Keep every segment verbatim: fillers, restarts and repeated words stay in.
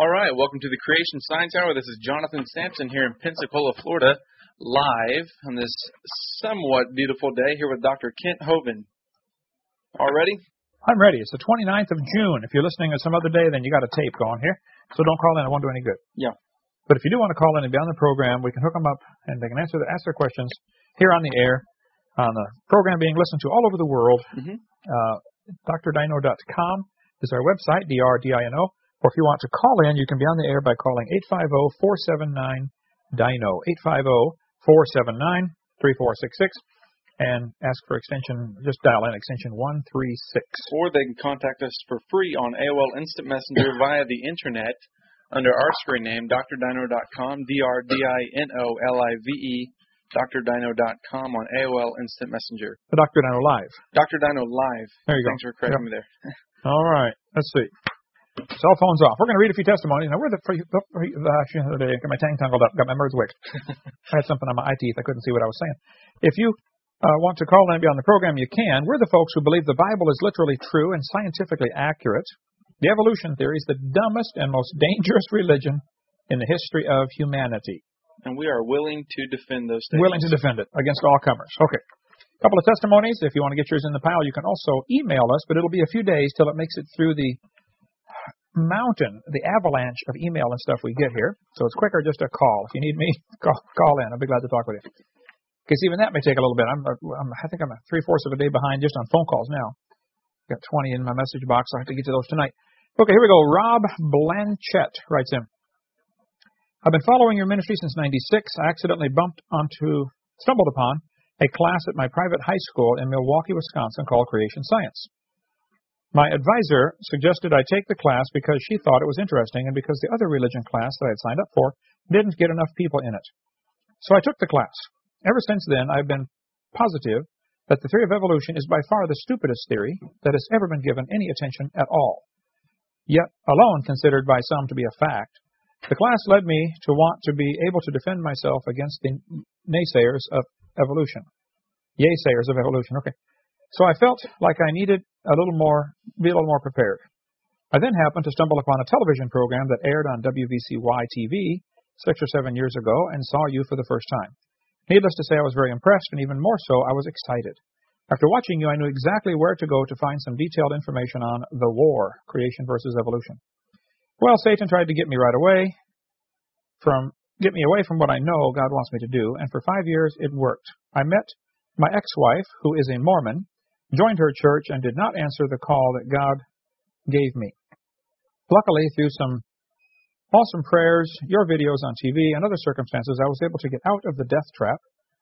All right, welcome to the Creation Science Hour. This is Jonathan Sampson here in Pensacola, Florida, live on this somewhat beautiful day here with Doctor Kent Hovind. All ready? I'm ready. It's the twenty-ninth of June. If you're listening at some other day, then you got a tape going here. So don't call in. It won't do any good. Yeah. But if you do want to call in and be on the program, we can hook them up and they can answer, the, ask their questions here on the air, on the program being listened to all over the world. Mm-hmm. Uh, D R dino dot com is our website, D R D I N O. Or if you want to call in, you can be on the air by calling eight five zero, four seven nine, D I N O, eight five zero, four seven nine, three four six six, and ask for extension, just dial in extension one three six. Or they can contact us for free on A O L Instant Messenger via the Internet under our screen name, D R dino dot com, D R D I N O L I V E, D R dino dot com on A O L Instant Messenger. The Doctor Dino Live. Doctor Dino Live. There you Thanks go. for correcting yep. me there. All right. Let's see. Cell phone's off. We're going to read a few testimonies. Now, where the, for, for, uh, actually, the other day, I got my tongue tangled up, got my words wicked. I had something on my eye teeth. I couldn't see what I was saying. If you uh, want to call in and be on the program, you can. We're the folks who believe the Bible is literally true and scientifically accurate. The evolution theory is the dumbest and most dangerous religion in the history of humanity. And we are willing to defend those statements. Willing to defend it against all comers. Okay. A couple of testimonies. If you want to get yours in the pile, you can also email us, but it'll be a few days till it makes it through the mountain, the avalanche of email and stuff we get here. So it's quicker just a call. If you need me, call, call in. I'll be glad to talk with you. Because even that may take a little bit. I'm, I'm I think I'm a three-fourths of a day behind just on phone calls now. Got twenty in my message box. I have to get to those tonight. Okay, here we go. Rob Blanchett writes in. I've been following your ministry since ninety-six. I accidentally bumped onto, stumbled upon, a class at my private high school in Milwaukee, Wisconsin called Creation Science. My advisor suggested I take the class because she thought it was interesting and because the other religion class that I had signed up for didn't get enough people in it. So I took the class. Ever since then, I've been positive that the theory of evolution is by far the stupidest theory that has ever been given any attention at all, yet alone considered by some to be a fact. The class led me to want to be able to defend myself against the naysayers of evolution. Yaysayers of evolution, okay. So I felt like I needed a little more, be a little more prepared. I then happened to stumble upon a television program that aired on W V C Y T V six or seven years ago and saw you for the first time. Needless to say, I was very impressed, and even more so, I was excited. After watching you, I knew exactly where to go to find some detailed information on the war, creation versus evolution. Well, Satan tried to get me right away from, get me away from what I know God wants me to do, and for five years it worked. I met my ex-wife, who is a Mormon, joined her church, and did not answer the call that God gave me. Luckily, through some awesome prayers, your videos on T V, and other circumstances, I was able to get out of the death trap,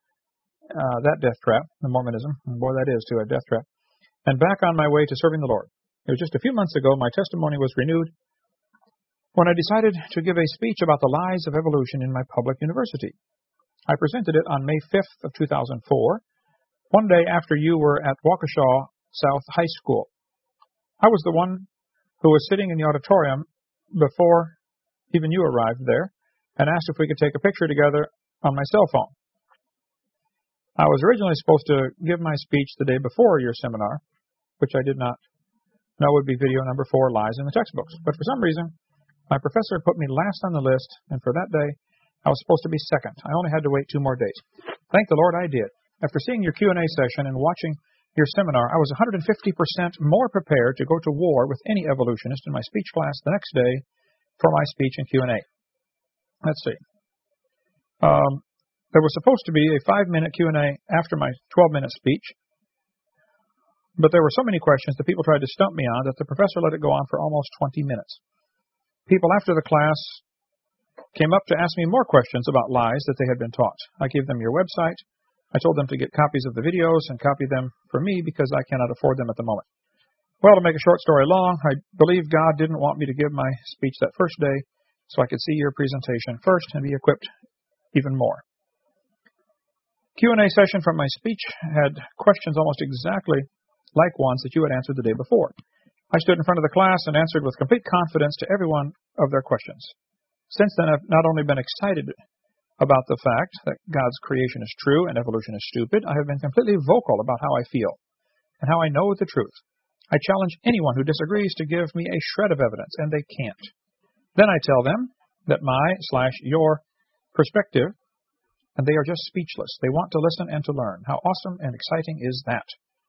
uh, that death trap, the Mormonism, and boy, that is, too, a death trap, and back on my way to serving the Lord. It was just a few months ago my testimony was renewed when I decided to give a speech about the lies of evolution in my public university. I presented it on May fifth of two thousand four, one day after you were at Waukesha South High School. I was the one who was sitting in the auditorium before even you arrived there and asked if we could take a picture together on my cell phone. I was originally supposed to give my speech the day before your seminar, which I did not know would be video number four, Lies in the Textbooks. But for some reason, my professor put me last on the list, and for that day, I was supposed to be second. I only had to wait two more days. Thank the Lord I did. After seeing your Q and A session and watching your seminar, I was one hundred fifty percent more prepared to go to war with any evolutionist in my speech class the next day for my speech and Q and A. Let's see. Um, there was supposed to be a five-minute Q and A after my twelve-minute speech, but there were so many questions that people tried to stump me on that the professor let it go on for almost twenty minutes. People after the class came up to ask me more questions about lies that they had been taught. I gave them your website. I told them to get copies of the videos and copy them for me because I cannot afford them at the moment. Well, to make a short story long, I believe God didn't want me to give my speech that first day so I could see your presentation first and be equipped even more. Q and A session from my speech had questions almost exactly like ones that you had answered the day before. I stood in front of the class and answered with complete confidence to every one of their questions. Since then, I've not only been excited about the fact that God's creation is true and evolution is stupid, I have been completely vocal about how I feel and how I know the truth. I challenge anyone who disagrees to give me a shred of evidence, and they can't. Then I tell them that my slash your perspective, and they are just speechless. They want to listen and to learn. How awesome and exciting is that?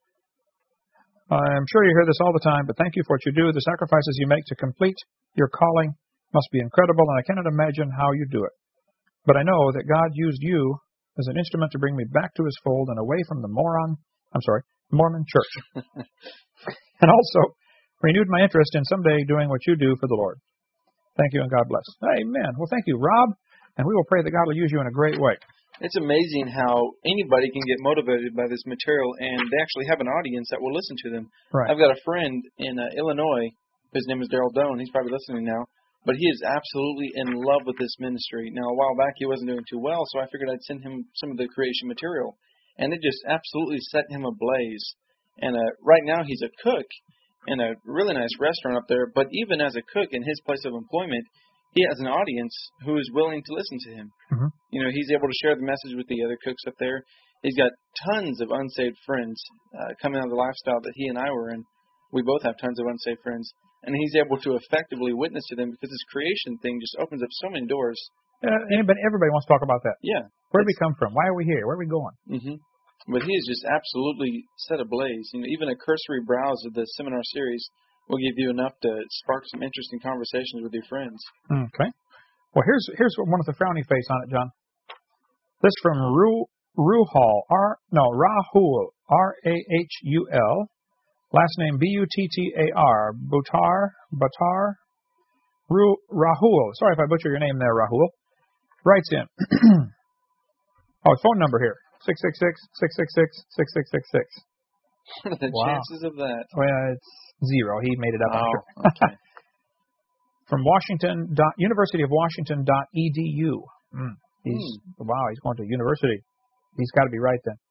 I'm sure you hear this all the time, but thank you for what you do. The sacrifices you make to complete your calling must be incredible, and I cannot imagine how you do it. But I know that God used you as an instrument to bring me back to his fold and away from the moron, I'm sorry, Mormon church. And also renewed my interest in someday doing what you do for the Lord. Thank you, and God bless. Amen. Well, thank you, Rob, and we will pray that God will use you in a great way. It's amazing how anybody can get motivated by this material, and they actually have an audience that will listen to them. Right. I've got a friend in uh, Illinois. His name is Daryl Doan. He's probably listening now. But he is absolutely in love with this ministry. Now, a while back, he wasn't doing too well, so I figured I'd send him some of the creation material. And it just absolutely set him ablaze. And uh, right now, he's a cook in a really nice restaurant up there. But even as a cook in his place of employment, he has an audience who is willing to listen to him. Mm-hmm. You know, he's able to share the message with the other cooks up there. He's got tons of unsaved friends uh, coming out of the lifestyle that he and I were in. We both have tons of unsaved friends. And he's able to effectively witness to them because this creation thing just opens up so many doors. Uh, anybody, everybody wants to talk about that. Yeah. Where did we come from? Why are we here? Where are we going? Mm-hmm. But he is just absolutely set ablaze. You know, even a cursory browse of the seminar series will give you enough to spark some interesting conversations with your friends. Okay. Well, here's here's one with the frowny face on it, John. This from Ru Ruhal, R no Rahul, R A H U L, last name B U T T A R, Buttar, Buttar, Ru Rahul. Sorry if I butcher your name there, Rahul. Writes in. Oh, phone number here: six six six six six six six six six six. What are the Wow. chances of that? Well, it's zero. He made it up. I'm Oh, sure. okay. From Washington dot University of Washington dot E D U. Mm. He's Hmm. wow. He's going to university. He's got to be right then.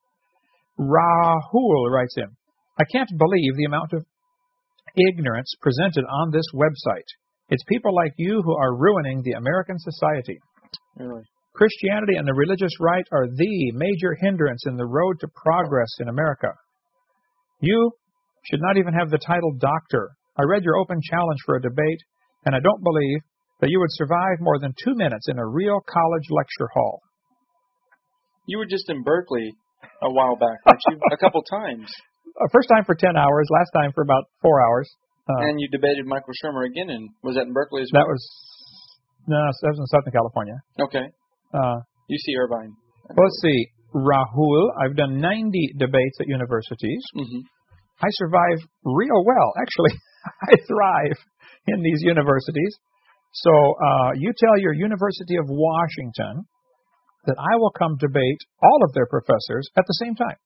Rahul writes in. I can't believe the amount of ignorance presented on this website. It's people like you who are ruining the American society. Really? Christianity and the religious right are the major hindrance in the road to progress in America. You should not even have the title doctor. I read your open challenge for a debate, and I don't believe that you would survive more than two minutes in a real college lecture hall. You were just in Berkeley a while back, weren't you? A couple times. Uh, first time for ten hours, last time for about four hours. Uh, And you debated Michael Shermer again, and was that in Berkeley as well? that was no, that was in Southern California. Okay. Uh, U C Irvine. well, let's see. Rahul, I've done ninety debates at universities. Mm-hmm. I survive real well. Actually, I thrive in these universities. So uh, you tell your University of Washington that I will come debate all of their professors at the same time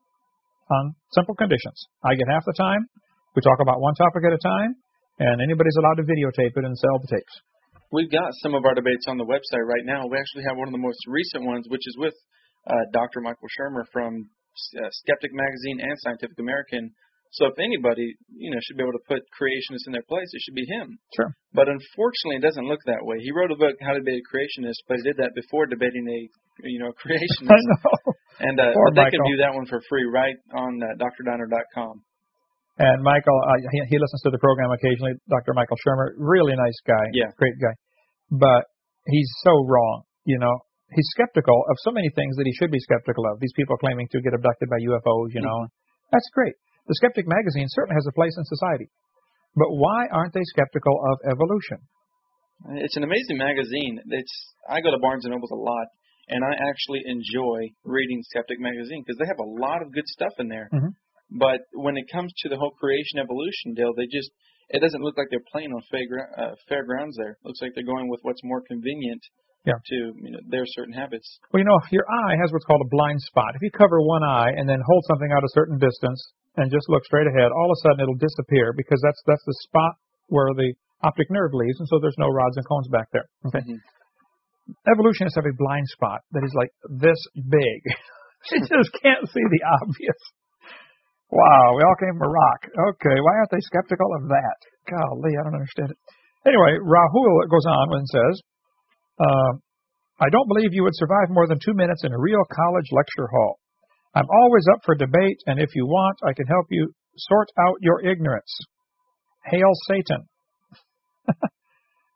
on simple conditions. I get half the time. We talk about one topic at a time, and anybody's allowed to videotape it and sell the tapes. We've got some of our debates on the website right now. We actually have one of the most recent ones, which is with uh, Doctor Michael Shermer from uh, Skeptic Magazine and Scientific American. So if anybody, you know, should be able to put creationists in their place, it should be him. Sure. But unfortunately, it doesn't look that way. He wrote a book, How to Debate a Creationist, but he did that before debating a, you know, creationist. I know. And uh, Poor but they can Michael. view that one for free right on uh, D R diner dot com. And Michael, uh, he, he listens to the program occasionally, Doctor Michael Shermer, really nice guy, Yeah. great guy. But he's so wrong, you know. He's skeptical of so many things that he should be skeptical of. These people claiming to get abducted by U F Os, you know. Mm-hmm. That's great. The Skeptic Magazine certainly has a place in society. But why aren't they skeptical of evolution? It's an amazing magazine. It's I go to Barnes and Nobles a lot, and I actually enjoy reading Skeptic Magazine because they have a lot of good stuff in there. Mm-hmm. But when it comes to the whole creation evolution deal, they just it doesn't look like they're playing on fair, uh, fair grounds there. It looks like they're going with what's more convenient yeah. to you know, their certain habits. Well, you know, your eye has what's called a blind spot. If you cover one eye and then hold something out a certain distance and just look straight ahead, all of a sudden it'll disappear because that's that's the spot where the optic nerve leaves, and so there's no rods and cones back there. Okay. Mm-hmm. Evolutionists have a blind spot that is like this big. They just can't see the obvious. Wow, we all came from a rock. Okay, why aren't they skeptical of that? Golly, I don't understand it. Anyway, Rahul goes on and says, uh, I don't believe you would survive more than two minutes in a real college lecture hall. I'm always up for debate, and if you want, I can help you sort out your ignorance. Hail Satan.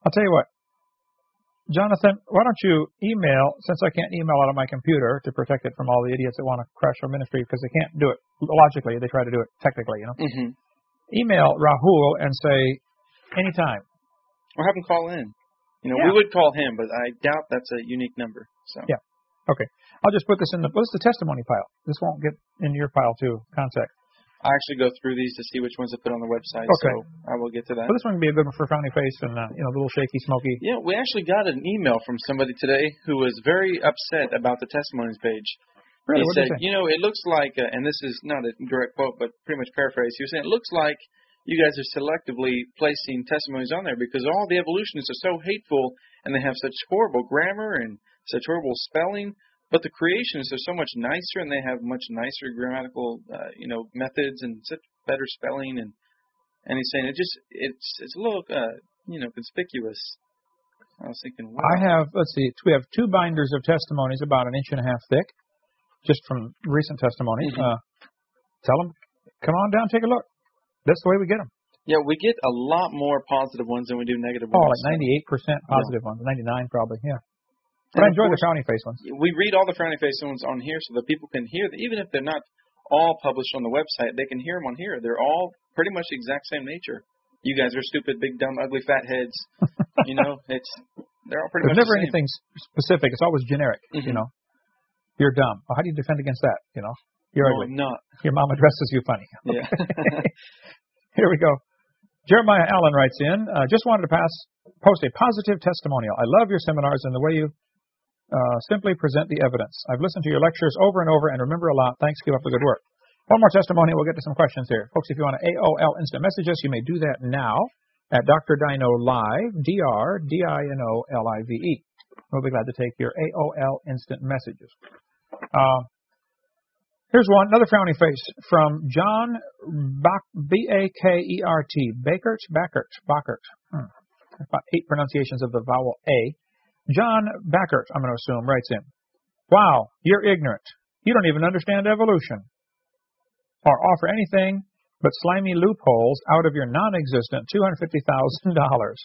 I'll tell you what. Jonathan, why don't you email, since I can't email out of my computer to protect it from all the idiots that want to crash our ministry because they can't do it logically, they try to do it technically, you know. Mm-hmm. Email Rahul and say, anytime. Or have him call in. You know, Yeah. we would call him, but I doubt that's a unique number. So. Yeah. Okay. I'll just put this in the, what's the testimony pile? This won't get in your pile too, contact. I actually go through these to see which ones I put on the website, Okay. so I will get to that. Well, this one would be a good one for frowny face and, uh, you know, the little shaky, smoky. Yeah, we actually got an email from somebody today who was very upset about the testimonies page. Really? He What said, did he say? you know, it looks like, uh, and this is not a direct quote, but pretty much paraphrase, he was saying, it looks like you guys are selectively placing testimonies on there because all the evolutionists are so hateful and they have such horrible grammar and such horrible spelling, but the creationists are so much nicer and they have much nicer grammatical, uh, you know, methods and such better spelling. And, and he's saying it just, it's, it's a little, uh, you know, conspicuous. I was thinking, wow. I have, let's see, we have two binders of testimonies about an inch and a half thick, just from recent testimonies. Mm-hmm. Uh, tell them, come on down, take a look. That's the way we get them. Yeah, we get a lot more positive ones than we do negative Oh, ones. like ninety-eight percent positive ones, ninety-nine probably, yeah. And But I of enjoy the course, frowny face ones. we read all the frowny face ones on here so that people can hear, even if they're not all published on the website, they can hear them on here. They're all pretty much the exact same nature. You guys are stupid, big, dumb, ugly, fat heads. You know, it's they're all pretty There's much never the same. anything specific. It's always generic, Mm-hmm. you know. You're dumb. Well, how do you defend against that, you know? You're No, ugly. I'm not. Your mama dresses you funny. Yeah. Here we go. Jeremiah Allen writes in, uh, just wanted to pass post a positive testimonial. I love your seminars and the way you uh, simply present the evidence. I've listened to your lectures over and over and remember a lot. Thanks. Keep up the good work. One more testimony. We'll get to some questions here. Folks, if you want to A O L instant message us, you may do that now at Doctor Dino Live, D R D I N O L I V E. We'll be glad to take your A O L instant messages. Uh, Here's one, another frowny face from John B A K E R T, Bakert, Backert, Backert. Hmm. About eight pronunciations of the vowel A. John Backert, I'm going to assume, writes in, wow, you're ignorant. You don't even understand evolution or offer anything but slimy loopholes out of your non-existent two hundred fifty thousand dollars.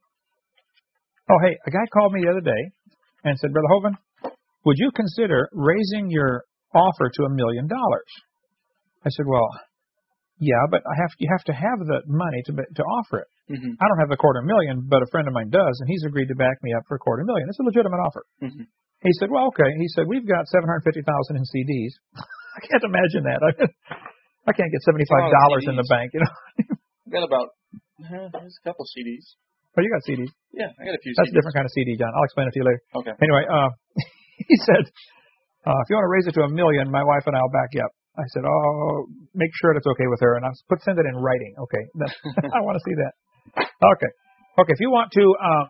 Oh, hey, a guy called me the other day and said, Brother Hovind, would you consider raising your offer to a million dollars? I said, well, yeah, but I have you have to have the money to to offer it. Mm-hmm. I don't have the quarter million, but a friend of mine does, and he's agreed to back me up for a quarter million. It's a legitimate offer. Mm-hmm. He said, well, okay. He said, we've got seven hundred fifty thousand dollars in C Ds. I can't imagine that. I, I can't get seventy-five dollars in the bank, you know. I got about uh, there's a couple C Ds. Oh, you got C Ds. Yeah, I got a few That's C Ds. a different kind of C D, John. I'll explain it to you later. Okay. Anyway, uh, he said, uh, if you want to raise it to a million, my wife and I will back you up. I said, oh, make sure it's okay with her. And I put send it in writing. Okay. That's, I want to see that. Okay. Okay. If you want to, uh,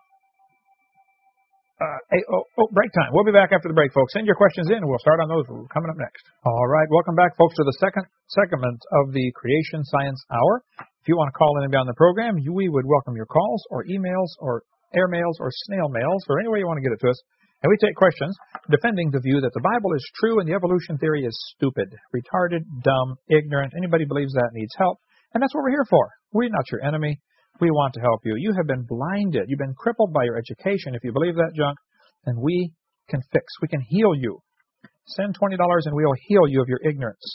uh, hey, oh, oh, break time. We'll be back after the break, folks. Send your questions in and we'll start on those coming up next. All right. Welcome back, folks, to the second segment of the Creation Science Hour. If you want to call in and be on the program, you, we would welcome your calls or emails or air mails or snail mails or any way you want to get it to us. And we take questions defending the view that the Bible is true and the evolution theory is stupid, retarded, dumb, ignorant. Anybody believes that needs help. And that's what we're here for. We're not your enemy. We want to help you. You have been blinded. You've been crippled by your education. If you believe that junk, then we can fix. We can heal you. Send twenty dollars and we'll heal you of your ignorance.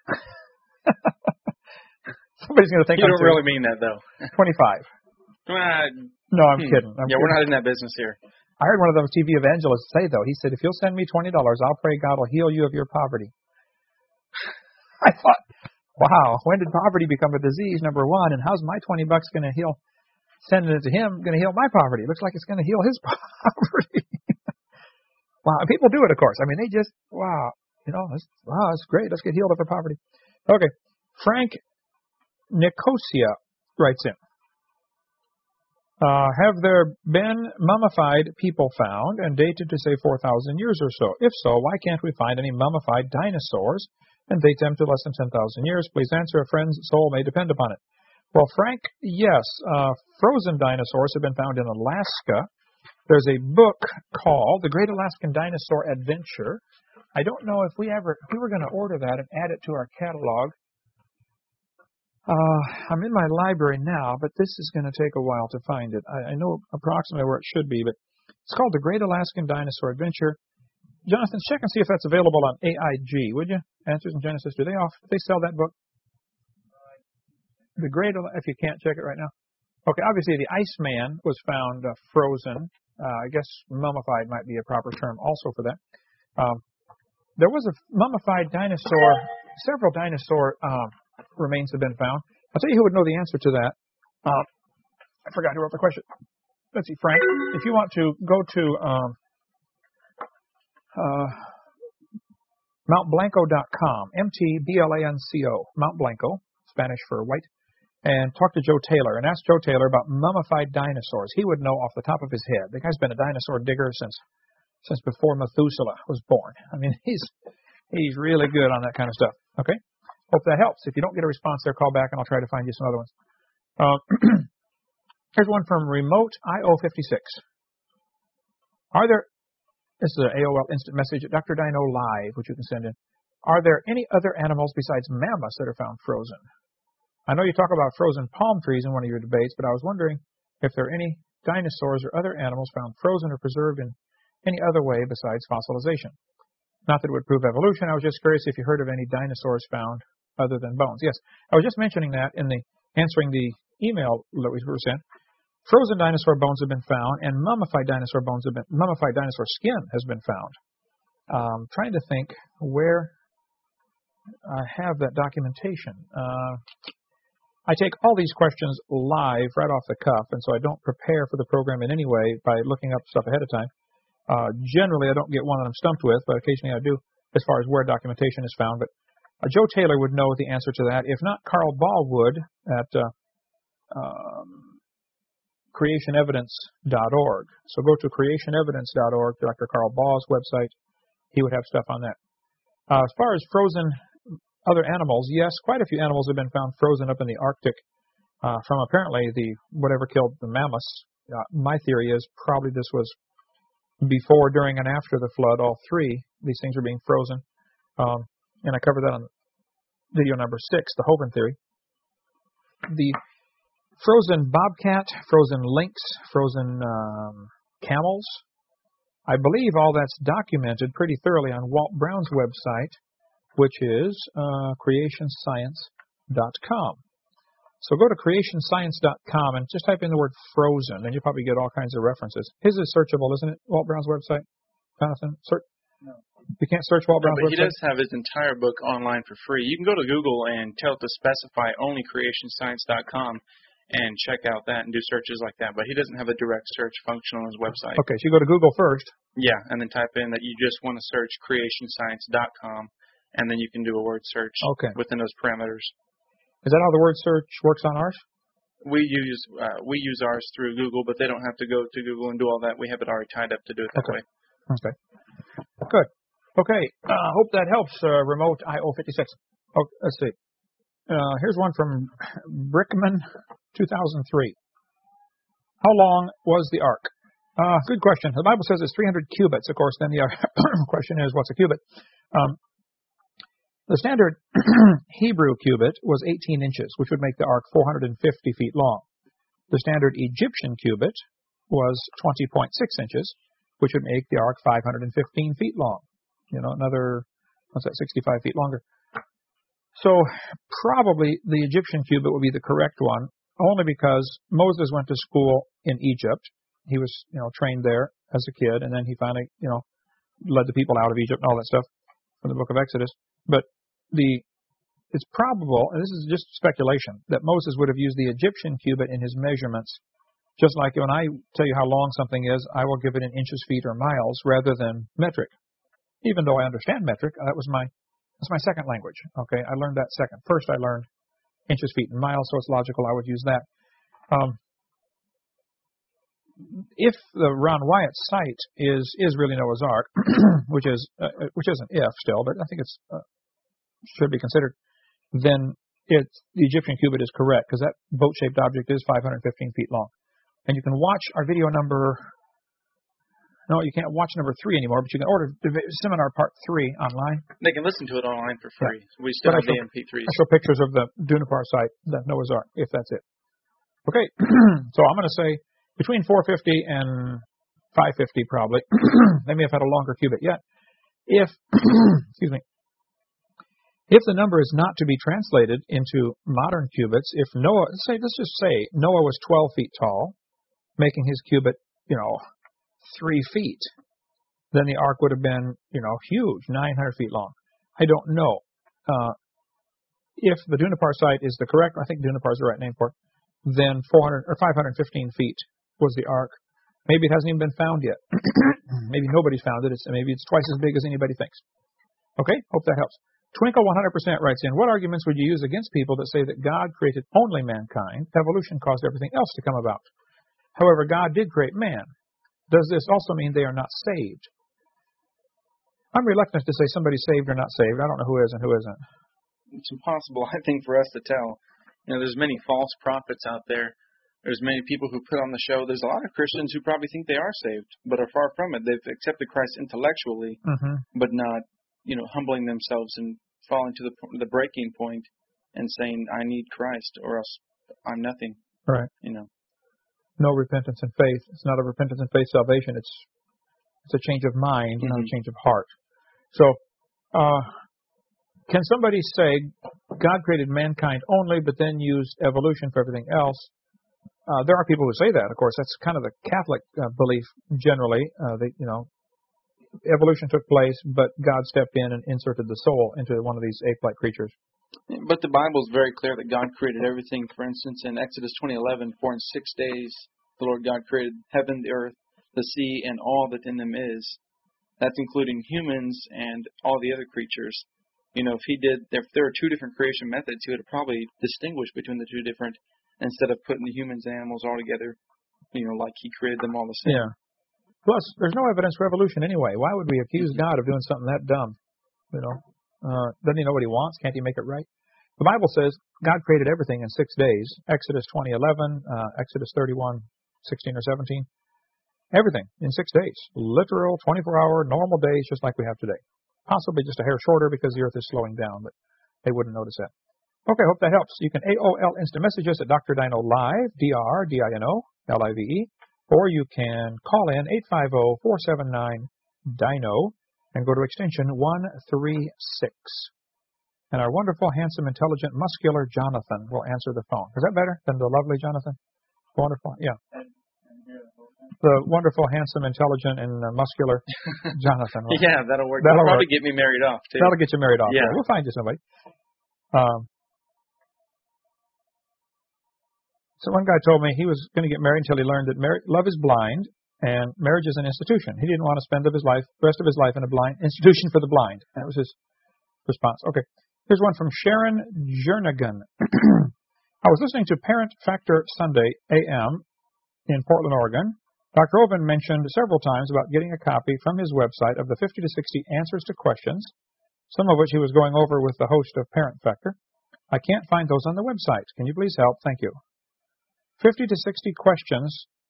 Somebody's going to think you I'm don't serious. really mean that, though. twenty-five. Uh, No, I'm hmm. kidding. I'm yeah, kidding. we're not in that business here. I heard one of those T V evangelists say, though, he said, if you'll send me twenty dollars, I'll pray God will heal you of your poverty. I thought, wow, when did poverty become a disease, number one, and how's my twenty bucks going to heal, sending it to him, going to heal my poverty? It looks like it's going to heal his poverty. Wow, and people do it, of course. I mean, they just, wow, you know, that's, wow, that's great. Let's get healed of our poverty. Okay, Frank Nicosia writes in. Uh, have there been mummified people found and dated to, say, four thousand years or so? If so, why can't we find any mummified dinosaurs and date them to less than ten thousand years? Please answer. A friend's soul may depend upon it. Well, Frank, yes. Uh, frozen dinosaurs have been found in Alaska. There's a book called The Great Alaskan Dinosaur Adventure. I don't know if we ever, if we were going to order that and add it to our catalog. Uh, I'm in my library now, but this is going to take a while to find it. I, I know approximately where it should be, but it's called The Great Alaskan Dinosaur Adventure. Jonathan, check and see if that's available on A I G, would you? Answers in Genesis. Do they off? Do they sell that book? The Great, if you can't check it right now. Okay, obviously the Iceman was found uh, frozen. Uh, I guess mummified might be a proper term also for that. Um, there was a mummified dinosaur. Several dinosaur um, remains have been found. I'll tell you who would know the answer to that. Uh, I forgot who wrote the question. Let's see, Frank. If you want to go to um, uh, Mount Blanco dot com, M T B L A N C O, Mount Blanco, Spanish for white, and talk to Joe Taylor and ask Joe Taylor about mummified dinosaurs. He would know off the top of his head. The guy's been a dinosaur digger since since before Methuselah was born. I mean, he's he's really good on that kind of stuff. Okay? Hope that helps. If you don't get a response there, call back and I'll try to find you some other ones. Uh, here's one from Remote I O fifty-six. Are there, this is an A O L instant message at Doctor Dino Live, which you can send in. Are there any other animals besides mammoths that are found frozen? I know you talk about frozen palm trees in one of your debates, but I was wondering if there are any dinosaurs or other animals found frozen or preserved in any other way besides fossilization. Not that it would prove evolution. I was just curious if you heard of any dinosaurs found other than bones. Yes, I was just mentioning that in the answering the email that we were sent. Frozen dinosaur bones have been found, and mummified dinosaur bones have been mummified dinosaur skin has been found. Um, trying to think where I have that documentation. Uh, I take all these questions live right off the cuff, and so I don't prepare for the program in any way by looking up stuff ahead of time. Uh, generally, I don't get one that I'm stumped with, but occasionally I do as far as where documentation is found. But uh, Joe Taylor would know the answer to that. If not, Carl Ball would at uh, um, creation evidence dot org. So go to creation evidence dot org, Doctor Carl Ball's website. He would have stuff on that. Uh, as far as frozen other animals, yes, quite a few animals have been found frozen up in the Arctic uh, from apparently the whatever killed the mammoths. Uh, my theory is probably this was before, during, and after the flood. All three, these things are being frozen. Um, and I covered that on video number six, the Hovind theory. The frozen bobcat, frozen lynx, frozen um, camels, I believe all that's documented pretty thoroughly on Walt Brown's website, which is uh, creation science dot com. So go to creation science dot com and just type in the word frozen, and you'll probably get all kinds of references. His is searchable, isn't it, Walt Brown's website? Jonathan, search. No. You can't search Walt Brown's no, but website? He does have his entire book online for free. You can go to Google and tell it to specify only creation science dot com and check out that and do searches like that. But he doesn't have a direct search function on his website. Okay, so you go to Google first. Yeah, and then type in that you just want to search creation science dot com, and then you can do a word search okay. within those parameters. Is that how the word search works on ours? We use uh, we use ours through Google, but they don't have to go to Google and do all that. We have it already tied up to do it that okay. way. Okay. Good. Okay. I uh, hope that helps, uh, Remote I O fifty-six. Oh, let's see. Uh, here's one from Brickman, two thousand three. How long was the ark? Uh, good question. The Bible says it's three hundred cubits. Of course, then the question is, what's a cubit? Um, the standard Hebrew cubit was eighteen inches, which would make the ark four hundred fifty feet long. The standard Egyptian cubit was twenty point six inches, which would make the ark five hundred fifteen feet long. You know, another, what's that, sixty-five feet longer. So probably the Egyptian cubit would be the correct one, only because Moses went to school in Egypt. He was, you know, trained there as a kid, and then he finally, you know, led the people out of Egypt and all that stuff from the book of Exodus. But the it's probable, and this is just speculation, that Moses would have used the Egyptian cubit in his measurements. Just like when I tell you how long something is, I will give it in inches, feet, or miles rather than metric. Even though I understand metric, that was my that's my second language. Okay, I learned that second. First, I learned inches, feet, and miles, so it's logical I would use that. Um, if the Ron Wyatt site is is really Noah's Ark, which is uh, which is an if still, but I think it's uh, should be considered, then it's the Egyptian cubit is correct because that boat-shaped object is five hundred fifteen feet long. And you can watch our video number No, you can't watch number three anymore, but you can order seminar part three online. They can listen to it online for free. Yeah. We still But have the M P threes. I show pictures of the Dunapar site, the Noah's Ark, if that's it. Okay, so I'm going to say between four fifty and five fifty probably. They may have had a longer cubit yet. If, excuse me, if the number is not to be translated into modern cubits, if Noah, say, let's just say Noah was twelve feet tall, making his cubit, you know, three feet, then the ark would have been, you know, huge, nine hundred feet long. I don't know. Uh, if the Dunapar site is the correct, I think Dunapar is the right name for it, then four hundred or five hundred fifteen feet was the ark. Maybe it hasn't even been found yet. Maybe nobody's found it. It's, maybe it's twice as big as anybody thinks. Okay, hope that helps. Twinkle one hundred percent writes in, what arguments would you use against people that say that God created only mankind, evolution caused everything else to come about? However, God did create man. Does this also mean they are not saved? I'm reluctant to say somebody's saved or not saved. I don't know who is and who isn't. It's impossible, I think, for us to tell. You know, there's many false prophets out there. There's many people who put on the show. There's a lot of Christians who probably think they are saved, but are far from it. They've accepted Christ intellectually, mm-hmm. but not, you know, humbling themselves and falling to the the breaking point and saying, I need Christ or else I'm nothing. Right. You know. No repentance and faith. It's not a repentance and faith salvation. It's it's a change of mind, mm-hmm. not a change of heart. So, uh, can somebody say God created mankind only, but then used evolution for everything else? Uh, there are people who say that. Of course, that's kind of the Catholic uh, belief generally. Uh, they, you know, evolution took place, but God stepped in and inserted the soul into one of these ape-like creatures. But the Bible is very clear that God created everything. For instance, in Exodus twenty eleven, for in six days the Lord God created heaven, the earth, the sea, and all that in them is. That's including humans and all the other creatures. You know, if he did, if there are two different creation methods, he would have probably distinguished between the two different, instead of putting the humans and animals all together, you know, like he created them all the same. Yeah. Plus, there's no evidence for evolution anyway. Why would we accuse God of doing something that dumb? You know, uh, doesn't he know what he wants? Can't he make it right? The Bible says God created everything in six days. Exodus twenty eleven, uh, Exodus thirty-one, sixteen or seventeen. Everything in six days. Literal twenty-four hour normal days just like we have today. Possibly just a hair shorter because the earth is slowing down, but they wouldn't notice that. Okay, hope that helps. You can A O L instant message us at Doctor Dino Live, D R D I N O L I V E, or you can call in eight five zero, four seven nine, D I N O and go to extension one three six. And our wonderful, handsome, intelligent, muscular Jonathan will answer the phone. Is that better than the lovely Jonathan? Wonderful, yeah. The wonderful, handsome, intelligent, and uh, muscular Jonathan. Will, yeah, that'll work. That'll that'll probably work. get me married off, too. That'll get you married off. Yeah. yeah. We'll find you somebody. Um, so one guy told me he was going to get married until he learned that mar- love is blind and marriage is an institution. He didn't want to spend of his life, the rest of his life in a blind institution for the blind. That was his response. Okay. Here's one from Sharon Jernigan. I was listening to Parent Factor Sunday A M in Portland, Oregon. Doctor Oven mentioned several times about getting a copy from his website of the fifty to sixty answers to questions, some of which he was going over with the host of Parent Factor. I can't find those on the website. Can you please help? Thank you. fifty to sixty questions,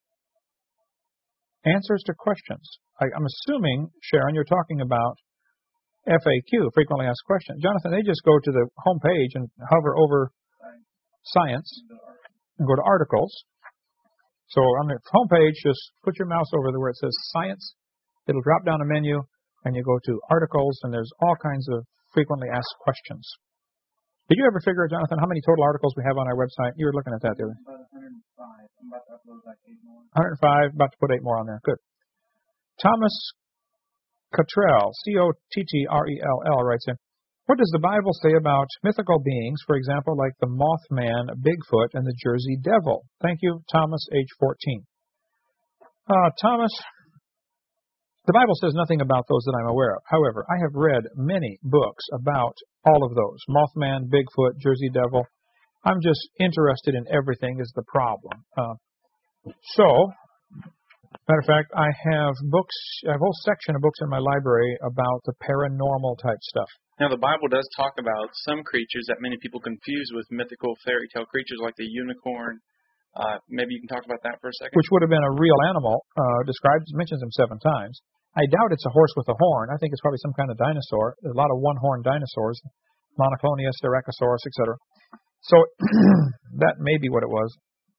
answers to questions. I, I'm assuming, Sharon, you're talking about F A Q, frequently asked questions. Jonathan, they just go to the home page and hover over science and go to articles. So on the home page, just put your mouse over there where it says science. It'll drop down a menu and you go to articles and there's all kinds of frequently asked questions. Did you ever figure out, Jonathan, how many total articles we have on our website? You were looking at that the other day. About one hundred five. I'm about to upload like eight more. one hundred five, about to put eight more on there. Good. Thomas Cottrell, C O T T R E L L, writes in, what does the Bible say about mythical beings, for example, like the Mothman, Bigfoot, and the Jersey Devil? Thank you, Thomas, age fourteen. Uh, Thomas, the Bible says nothing about those that I'm aware of. However, I have read many books about all of those, Mothman, Bigfoot, Jersey Devil. I'm just interested in everything is the problem. Uh, so, matter of fact, I have books, I have a whole section of books in my library about the paranormal type stuff. Now, the Bible does talk about some creatures that many people confuse with mythical fairy tale creatures like the unicorn Uh, maybe you can talk about that for a second. which would have been a real animal, uh, described, mentions him seven times. I doubt it's a horse with a horn. I think it's probably some kind of dinosaur. There's a lot of one-horned dinosaurs, Monoclonius, Styracosaurus, et cetera. So that may be what it was.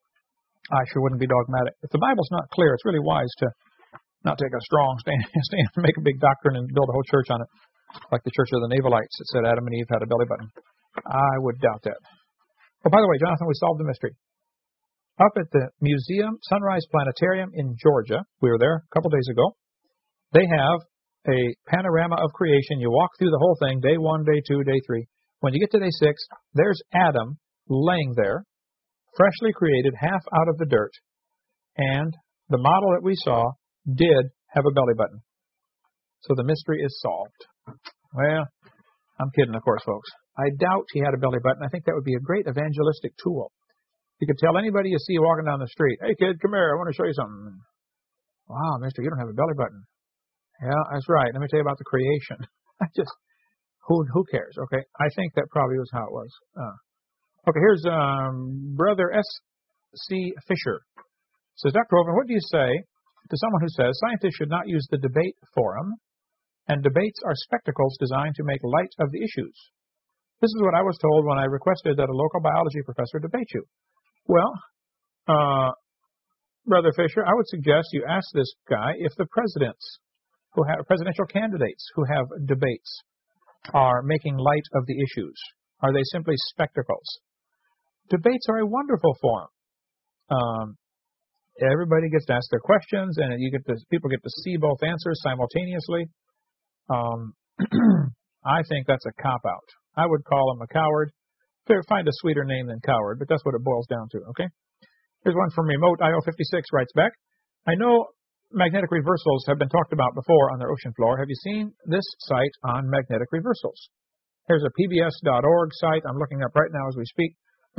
I sure wouldn't be dogmatic. If the Bible's not clear, it's really wise to not take a strong stand, stand and make a big doctrine and build a whole church on it, like the Church of the Navalites that said Adam and Eve had a belly button. I would doubt that. Oh, by the way, Jonathan, we solved the mystery. Up at the museum, Sunrise Planetarium in Georgia, we were there a couple days ago, they have a panorama of creation. You walk through the whole thing, day one, day two, day three. When you get to day six, there's Adam laying there, freshly created, half out of the dirt, and the model that we saw did have a belly button. So the mystery is solved. Well, I'm kidding, of course, folks. I doubt he had a belly button. I think that would be a great evangelistic tool. You could tell anybody you see walking down the street, "Hey, kid, come here. I want to show you something." "Wow, mister, you don't have a belly button." "Yeah, that's right. Let me tell you about the creation." I just, who who cares? Okay, I think that probably was how it was. Uh, okay, here's um, Brother S C Fisher. Says, "Doctor Hovind, what do you say to someone who says scientists should not use the debate forum, and debates are spectacles designed to make light of the issues? This is what I was told when I requested that a local biology professor debate you." Well, uh, Brother Fisher, I would suggest you ask this guy if the presidents who have presidential candidates who have debates are making light of the issues. Are they simply spectacles? Debates are a wonderful forum. Um, everybody gets to ask their questions, and you get to, people get to see both answers simultaneously. Um, I think that's a cop-out. I would call him a coward. Find a sweeter name than coward, but that's what it boils down to, okay? Here's one from Remote I O fifty-six, writes back. "I know magnetic reversals have been talked about before on their ocean floor. Have you seen this site on magnetic reversals?" Here's a P B S dot org site I'm looking up right now as we speak.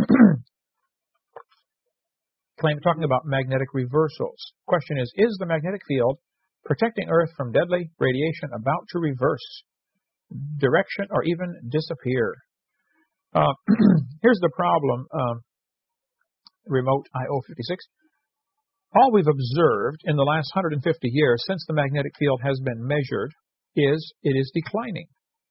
Claim talking about magnetic reversals. Question is, is the magnetic field protecting Earth from deadly radiation about to reverse direction or even disappear? Uh, here's the problem, um, Remote I O fifty-six. All we've observed in the last one hundred fifty years since the magnetic field has been measured is it is declining.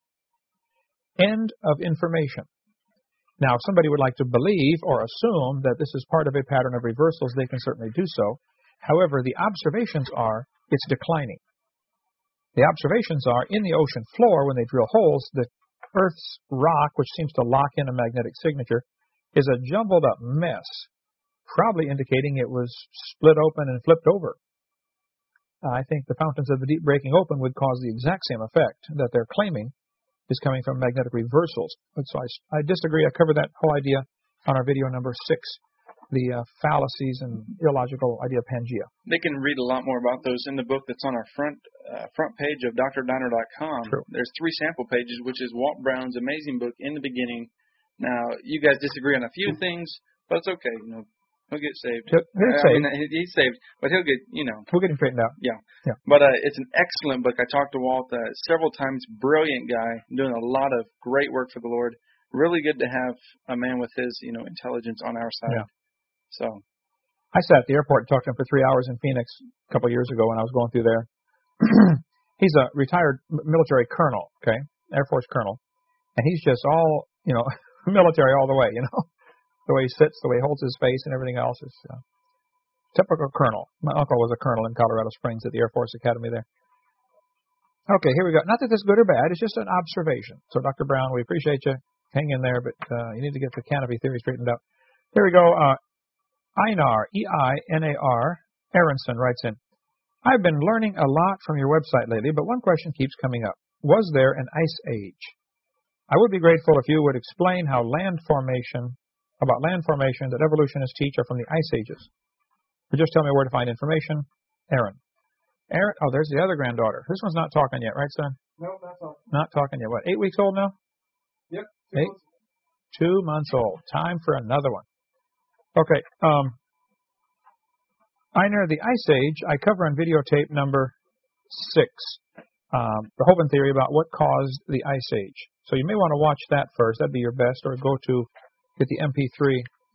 End of information. Now, if somebody would like to believe or assume that this is part of a pattern of reversals, they can certainly do so. However, the observations are it's declining. The observations are in the ocean floor when they drill holes, the Earth's rock, which seems to lock in a magnetic signature, is a jumbled up mess, probably indicating it was split open and flipped over. I think the fountains of the deep breaking open would cause the exact same effect that they're claiming is coming from magnetic reversals. But so I, I disagree. I covered that whole idea on our video number six, the uh, fallacies and illogical idea of Pangea. They can read a lot more about those in the book that's on our front uh, front page of D R Dino dot com. True. There's three sample pages, which is Walt Brown's amazing book, In the Beginning. Now, you guys disagree on a few things, but it's okay. You know, he'll get saved. He'll, he'll I saved. mean, he, he's saved, but he'll get, you know. We'll get him straightened out. Yeah. yeah. But uh, it's an excellent book. I talked to Walt uh, several times. Brilliant guy, doing a lot of great work for the Lord. Really good to have a man with his, you know, intelligence on our side. Yeah. So. I sat at the airport and talked to him for three hours in Phoenix a couple of years ago when I was going through there. He's a retired military colonel, okay, Air Force colonel, and he's just all, you know, military all the way, you know. The way he sits, the way he holds his face and everything else is uh, typical colonel. My uncle was a colonel in Colorado Springs at the Air Force Academy there. Okay, here we go. Not that this is good or bad, it's just an observation. So, Doctor Brown, we appreciate you. Hang in there, but uh, you need to get the canopy theory straightened out. Here we go. Uh, Einar, E I N A R, Aronson writes in, I've been learning a lot from your website lately, but one question keeps coming up. Was there an ice age? I would be grateful if you would explain how land formation, about land formation that evolutionists teach are from the ice ages. Or just tell me where to find information. Aaron. Aaron, oh, there's the other granddaughter. This one's not talking yet, right, son? No, that's all. Not talking yet. What, eight weeks old now? Yep. Eight? Months. Two months old. Time for another one. Okay. Um, Einar, the Ice Age, I cover on videotape number six. Um, the Hovind theory about what caused the Ice Age. So you may want to watch that first. That'd be your best. Or go to, get the M P three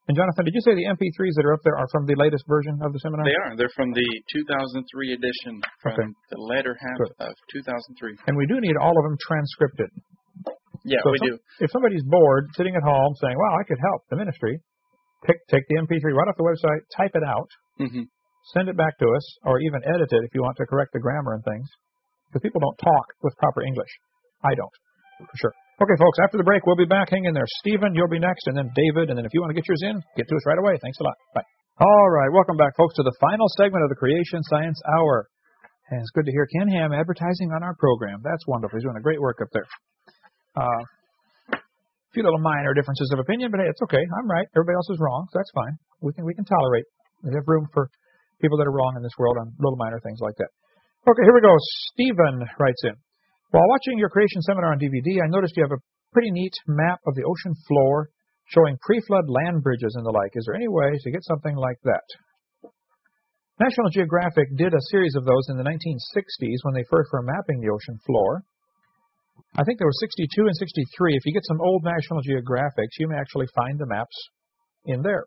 And Jonathan, did you say the M P threes that are up there are from the latest version of the seminar? They are. They're from the two thousand three edition, from Okay. the latter half Good. of two thousand three. And we do need all of them transcripted. Yeah, So we if some- do. If somebody's bored, sitting at home, saying, "Well, I could help the ministry," pick take the M P three right off the website, type it out, hmm send it back to us, or even edit it if you want to correct the grammar and things. Because people don't talk with proper English. I don't, for sure. Okay, folks, after the break, we'll be back. Hang in there. Stephen, you'll be next, and then David. And then if you want to get yours in, get to us right away. Thanks a lot. Bye. All right, welcome back, folks, to the final segment of the Creation Science Hour. And it's good to hear Ken Ham advertising on our program. That's wonderful. He's doing a great work up there. Uh, a few little minor differences of opinion, but hey, it's okay. I'm right. Everybody else is wrong, so that's fine. We can we can tolerate. We have room for people that are wrong in this world on little minor things like that. Okay, here we go. Stephen writes in. While watching your creation seminar on D V D, I noticed you have a pretty neat map of the ocean floor showing pre-flood land bridges and the like. Is there any way to get something like that? National Geographic did a series of those in the nineteen sixties when they first were mapping the ocean floor. I think there were sixty-two and sixty-three. If you get some old National Geographics, you may actually find the maps in there.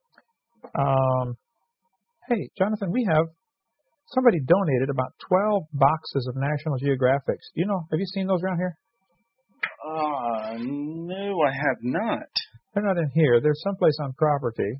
Um, hey, Jonathan, we have somebody donated about twelve boxes of National Geographics. Do you know, have you seen those around here? Uh, no, I have not. They're not in here. They're someplace on property.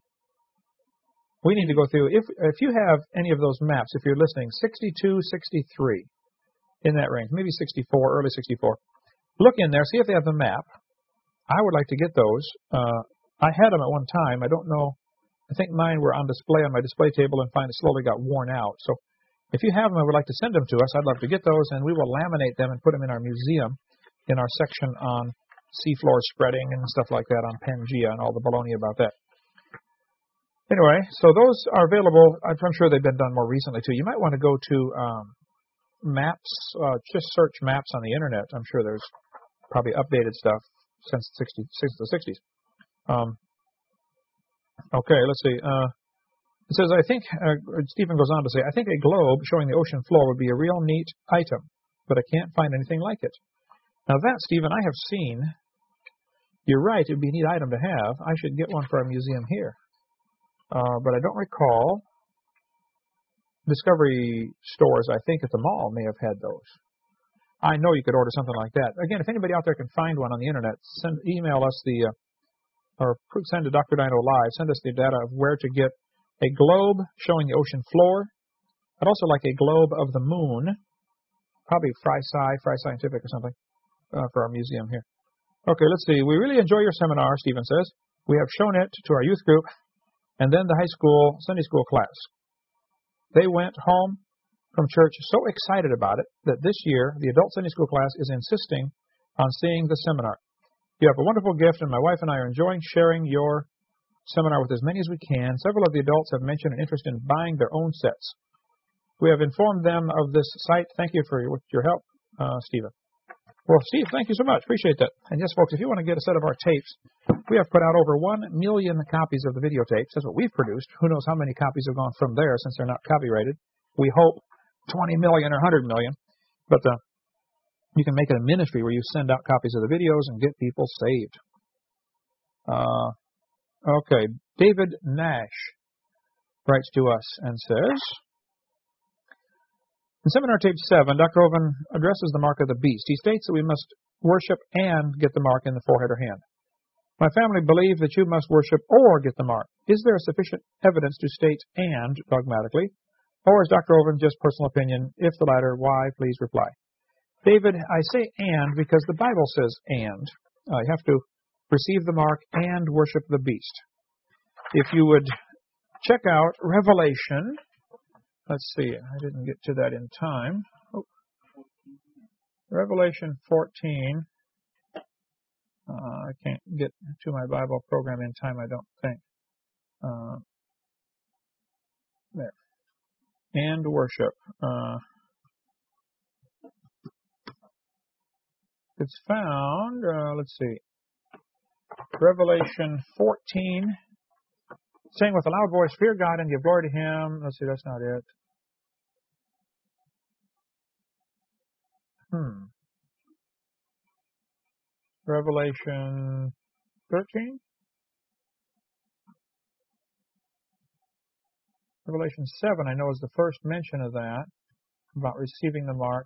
We need to go through. If if you have any of those maps, if you're listening, sixty-two, sixty-three, in that range, maybe sixty-four, early sixty-four, look in there, see if they have the map. I would like to get those. Uh, I had them at one time. I don't know. I think mine were on display on my display table and finally slowly got worn out. So if you have them and would like to send them to us, I'd love to get those, and we will laminate them and put them in our museum in our section on seafloor spreading and stuff like that, on Pangea and all the baloney about that. Anyway, so those are available. I'm sure they've been done more recently, too. You might want to go to um, maps, uh, just search maps on the Internet. I'm sure there's probably updated stuff since the sixties, since the sixties. Um, okay, let's see. Uh, it says, I think, uh, Stephen goes on to say, I think a globe showing the ocean floor would be a real neat item, but I can't find anything like it. Now that, Stephen, I have seen. You're right, it would be a neat item to have. I should get one for our museum here. Uh, but I don't recall. Discovery stores, I think, at the mall may have had those. I know you could order something like that. Again, if anybody out there can find one on the Internet, send email us the, uh, or send to Doctor Dino Live, send us the data of where to get a globe showing the ocean floor. I'd also like a globe of the moon, probably Fry Sci, Fry Scientific or something, uh, for our museum here. Okay, let's see. We really enjoy your seminar, Stephen says. We have shown it to our youth group and then the high school Sunday school class. They went home from church so excited about it that this year the adult Sunday school class is insisting on seeing the seminar. You have a wonderful gift, and my wife and I are enjoying sharing your seminar with as many as we can. Several of the adults have mentioned an interest in buying their own sets. We have informed them of this site. Thank you for your, your help, uh, Stephen. Well, Steve, thank you so much. Appreciate that. And yes, folks, if you want to get a set of our tapes, we have put out over one million copies of the videotapes. That's what we've produced. Who knows how many copies have gone from there since they're not copyrighted. We hope twenty million or one hundred million. But uh, you can make it a ministry where you send out copies of the videos and get people saved. Uh, okay. David Nash writes to us and says, in Seminar Tape seven, Doctor Oven addresses the mark of the beast. He states that we must worship and get the mark in the forehead or hand. My family believe that you must worship or get the mark. Is there sufficient evidence to state and dogmatically? Or is Doctor Oven just personal opinion? If the latter, why? Please reply. David, I say and because the Bible says and. Uh, you have to receive the mark and worship the beast. If you would check out Revelation. Let's see, I didn't get to that in time. Oh. Revelation fourteen. Uh, I can't get to my Bible program in time, I don't think. Uh, there. And worship. Uh, it's found, uh, let's see, Revelation fourteen. Saying with a loud voice, fear God and give glory to Him. Let's see, that's not it. Hmm. Revelation thirteen? Revelation seven, I know, is the first mention of that, about receiving the mark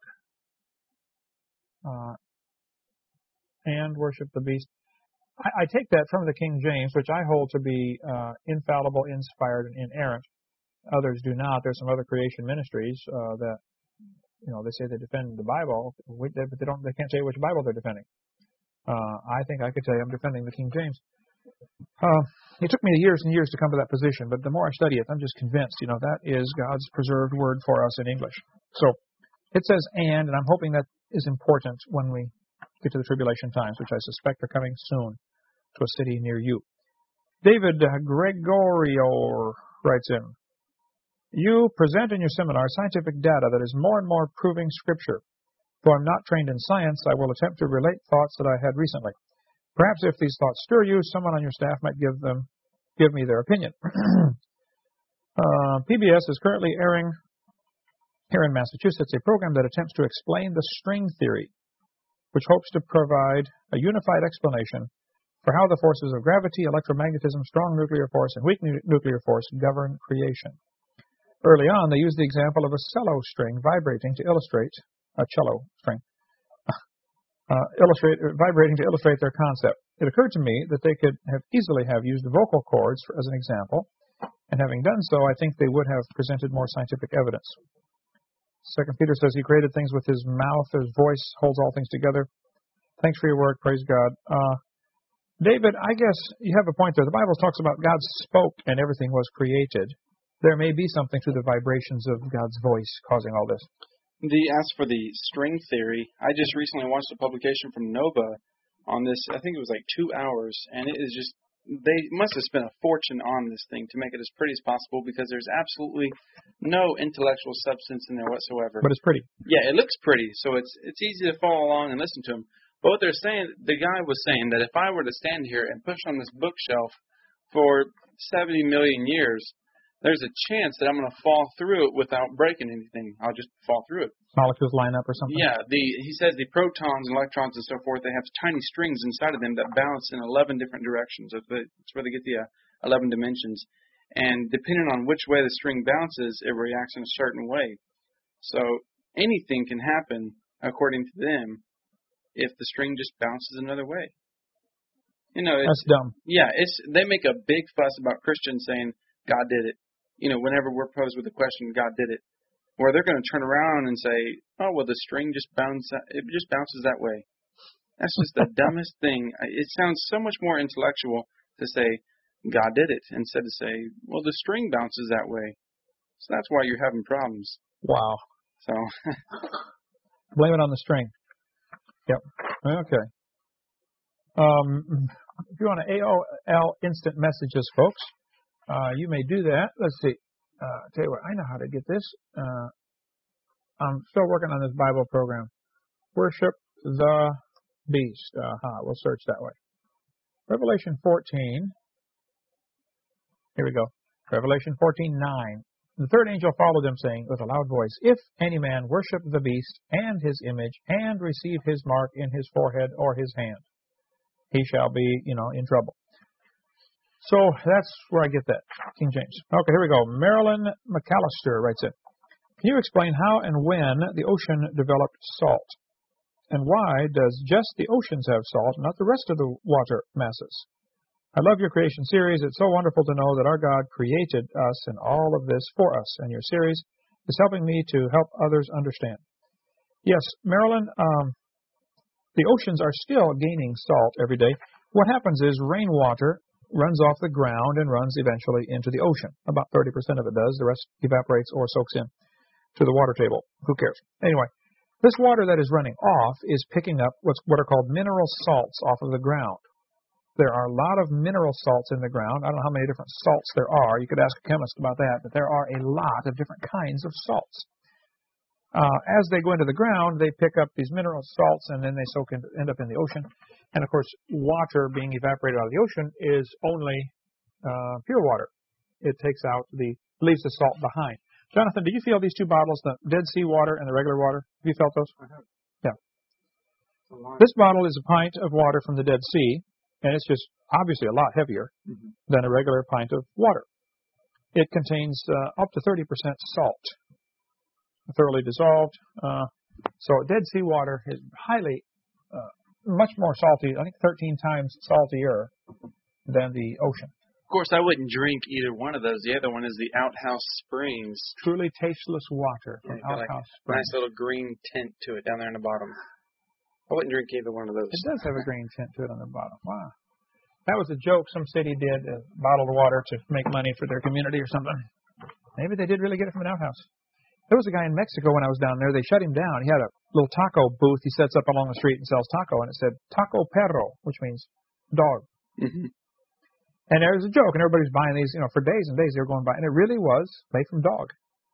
uh, and worship the beast. I, I take that from the King James, which I hold to be uh, infallible, inspired, and inerrant. Others do not. There's some other creation ministries uh, that, you know, they say they defend the Bible, but they don't. They can't say which Bible they're defending. Uh, I think I could tell you I'm defending the King James. Uh, it took me years and years to come to that position, but the more I study it, I'm just convinced, you know, that is God's preserved word for us in English. So it says and, and I'm hoping that is important when we get to the tribulation times, which I suspect are coming soon to a city near you. David Gregorio writes in, you present in your seminar scientific data that is more and more proving Scripture. Though I'm not trained in science, I will attempt to relate thoughts that I had recently. Perhaps if these thoughts stir you, someone on your staff might give them, give me their opinion. uh, P B S is currently airing here in Massachusetts a program that attempts to explain the string theory, which hopes to provide a unified explanation for how the forces of gravity, electromagnetism, strong nuclear force, and weak nu- nuclear force govern creation. Early on, they used the example of a cello string vibrating to illustrate a cello string. Uh, illustrate, vibrating to illustrate their concept. It occurred to me that they could have easily have used vocal cords for, as an example, and having done so, I think they would have presented more scientific evidence. Second Peter says he created things with his mouth, his voice holds all things together. Thanks for your work, praise God. Uh, David, I guess you have a point there. The Bible talks about God spoke and everything was created. There may be something to the vibrations of God's voice causing all this. The, as for the string theory, I just recently watched a publication from Nova on this. I think it was like two hours, and it is just, they must have spent a fortune on this thing to make it as pretty as possible because there's absolutely no intellectual substance in there whatsoever. But it's pretty. Yeah, it looks pretty, so it's it's easy to follow along and listen to them. But what they're saying, the guy was saying that if I were to stand here and push on this bookshelf for seventy million years, there's a chance that I'm going to fall through it without breaking anything. I'll just fall through it. Molecules line up or something? Yeah. The he says the protons and electrons and so forth, they have tiny strings inside of them that bounce in eleven different directions. That's where they get the uh, eleven dimensions. And depending on which way the string bounces, it reacts in a certain way. So anything can happen, according to them, if the string just bounces another way. You know, it's, that's dumb. Yeah, it's they make a big fuss about Christians saying God did it. You know, whenever we're posed with the question, God did it, or they're going to turn around and say, oh, well, the string just bounces, it just bounces that way. That's just the dumbest thing. It sounds so much more intellectual to say, God did it, instead of say, well, the string bounces that way. So that's why you're having problems. Wow. So blame it on the string. Yep. Okay. Um, if you want to A O L instant messages, folks, Uh, you may do that. Let's see. Uh, tell you what, I know how to get this. Uh, I'm still working on this Bible program. Worship the beast. Uh-huh. We'll search that way. Revelation fourteen. Here we go. Revelation fourteen nine. The third angel followed them, saying with a loud voice, if any man worship the beast and his image and receive his mark in his forehead or his hand, he shall be, you know, in trouble. So that's where I get that, King James. Okay, here we go. Marilyn McAllister writes in. Can you explain how and when the ocean developed salt? And why does just the oceans have salt, not the rest of the water masses? I love your creation series. It's so wonderful to know that our God created us and all of this for us. And your series is helping me to help others understand. Yes, Marilyn, um, the oceans are still gaining salt every day. What happens is rainwater runs off the ground and runs eventually into the ocean. About thirty percent of it does. The rest evaporates or soaks in to the water table. Who cares? Anyway, this water that is running off is picking up what's what are called mineral salts off of the ground. There are a lot of mineral salts in the ground. I don't know how many different salts there are. You could ask a chemist about that, but there are a lot of different kinds of salts. Uh, as they go into the ground, they pick up these mineral salts, and then they soak into, end up in the ocean. And, of course, water being evaporated out of the ocean is only uh, pure water. It takes out the, leaves the salt behind. Jonathan, did you feel these two bottles, the Dead Sea water and the regular water? Have you felt those? I have. Yeah. This bottle is a pint of water from the Dead Sea, and it's just obviously a lot heavier mm-hmm. than a regular pint of water. it contains uh, up to thirty percent salt, thoroughly dissolved. Uh, so Dead Sea water is highly, uh, much more salty, I think thirteen times saltier than the ocean. Of course, I wouldn't drink either one of those. The other one is the Outhouse Springs. Truly tasteless water from Yeah, Outhouse like Springs. nice little green tint to it down there in the bottom. I wouldn't drink either one of those. It does have a green tint to it on the bottom. Wow. That was a joke some city did, uh, bottled water to make money for their community or something. Maybe they did really get it from an outhouse. There was a guy in Mexico when I was down there. They shut him down. He had a little taco booth he sets up along the street and sells taco, and it said Taco Perro, which means dog. Mm-hmm. And there was a joke, and everybody was buying these, you know, for days and days they were going by, and it really was made from dog.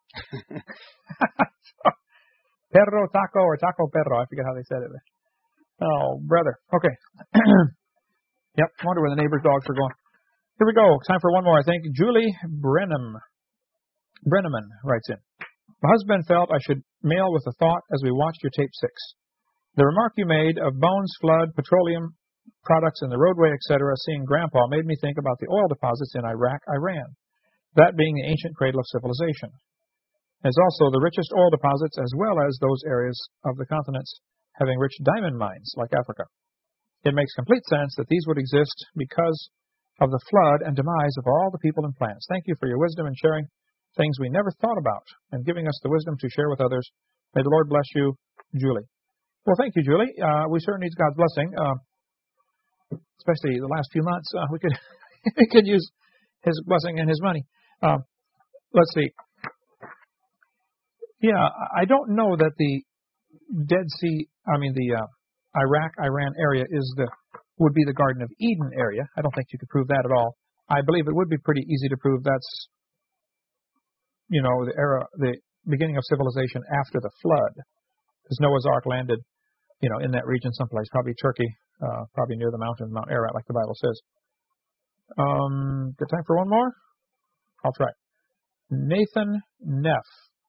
Perro taco or taco perro, I forget how they said it. Oh, brother. Okay. Yep, wonder where the neighbors' dogs are going. Here we go. Time for one more, I think. Julie Brenham. Brenneman writes in. My husband felt I should mail with a thought as we watched your tape six. The remark you made of bones, flood, petroleum products in the roadway, et cetera, seeing Grandpa made me think about the oil deposits in Iraq, Iran, that being the ancient cradle of civilization. As also the richest oil deposits as well as those areas of the continents having rich diamond mines like Africa. It makes complete sense that these would exist because of the flood and demise of all the people and plants. Thank you for your wisdom in sharing things we never thought about and giving us the wisdom to share with others. May the Lord bless you, Julie. Well, thank you, Julie. Uh, we certainly need God's blessing, uh, especially the last few months. Uh, we could we could use His blessing and His money. Uh, let's see. Yeah, I don't know that the Dead Sea, I mean the uh, Iraq, Iran area is the would be the Garden of Eden area. I don't think you could prove that at all. I believe it would be pretty easy to prove that's, you know, the era, the beginning of civilization after the flood, because Noah's Ark landed, you know, in that region someplace, probably Turkey, uh, probably near the mountain, Mount Ararat, like the Bible says. Um, good time for one more? I'll try. Nathan Neff.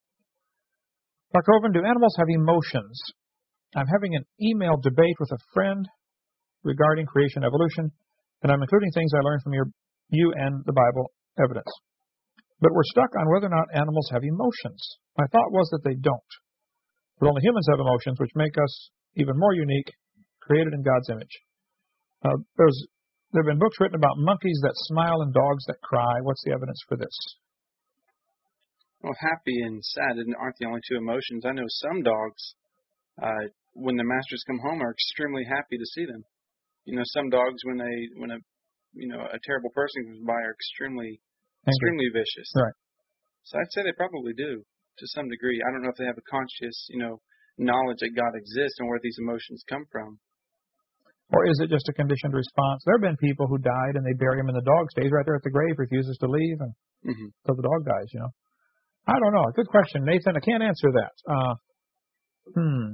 Doctor Hovind, do animals have emotions? I'm having an email debate with a friend regarding creation evolution, and I'm including things I learned from your, you and the Bible evidence. But we're stuck on whether or not animals have emotions. My thought was that they don't. But only humans have emotions, which make us even more unique, created in God's image. Uh, there's, there have been books written about monkeys that smile and dogs that cry. What's the evidence for this? Well, happy and sad aren't the only two emotions. I know some dogs, uh, when the masters come home, are extremely happy to see them. You know, some dogs, when they, when a, you know, a terrible person comes by, are extremely, Angry. extremely vicious. Right. So I'd say they probably do, to some degree. I don't know if they have a conscious, you know, knowledge that God exists and where these emotions come from. Or is it just a conditioned response? There have been people who died and they bury him and the dog stays right there at the grave, refuses to leave, and mm-hmm. so the dog dies, you know. I don't know. Good question, Nathan. I can't answer that. Uh, hmm.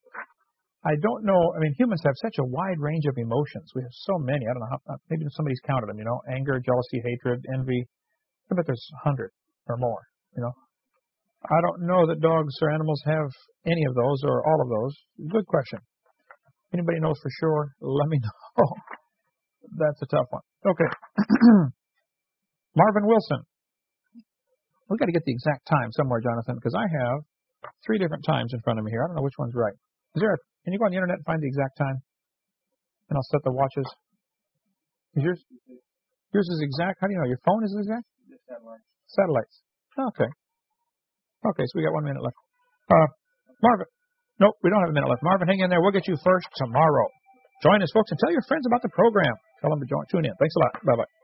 I don't know. I mean, humans have such a wide range of emotions. We have so many. I don't know how, maybe somebody's counted them, you know, anger, jealousy, hatred, envy. I bet there's a hundred or more, you know. I don't know that dogs or animals have any of those or all of those. Good question. Anybody knows for sure? Let me know. That's a tough one. Okay. Marvin Wilson. We've got to get the exact time somewhere, Jonathan, because I have three different times in front of me here. I don't know which one's right. Is there a, can you go on the internet and find the exact time? And I'll set the watches. Is yours? Yours is exact? How do you know? Your phone is exact? Satellites. Satellites. Okay. Okay, so we got one minute left. Uh, Marvin. Nope, we don't have a minute left. Marvin, hang in there. We'll get you first tomorrow. Join us, folks, and tell your friends about the program. Tell them to join, tune in. Thanks a lot. Bye-bye.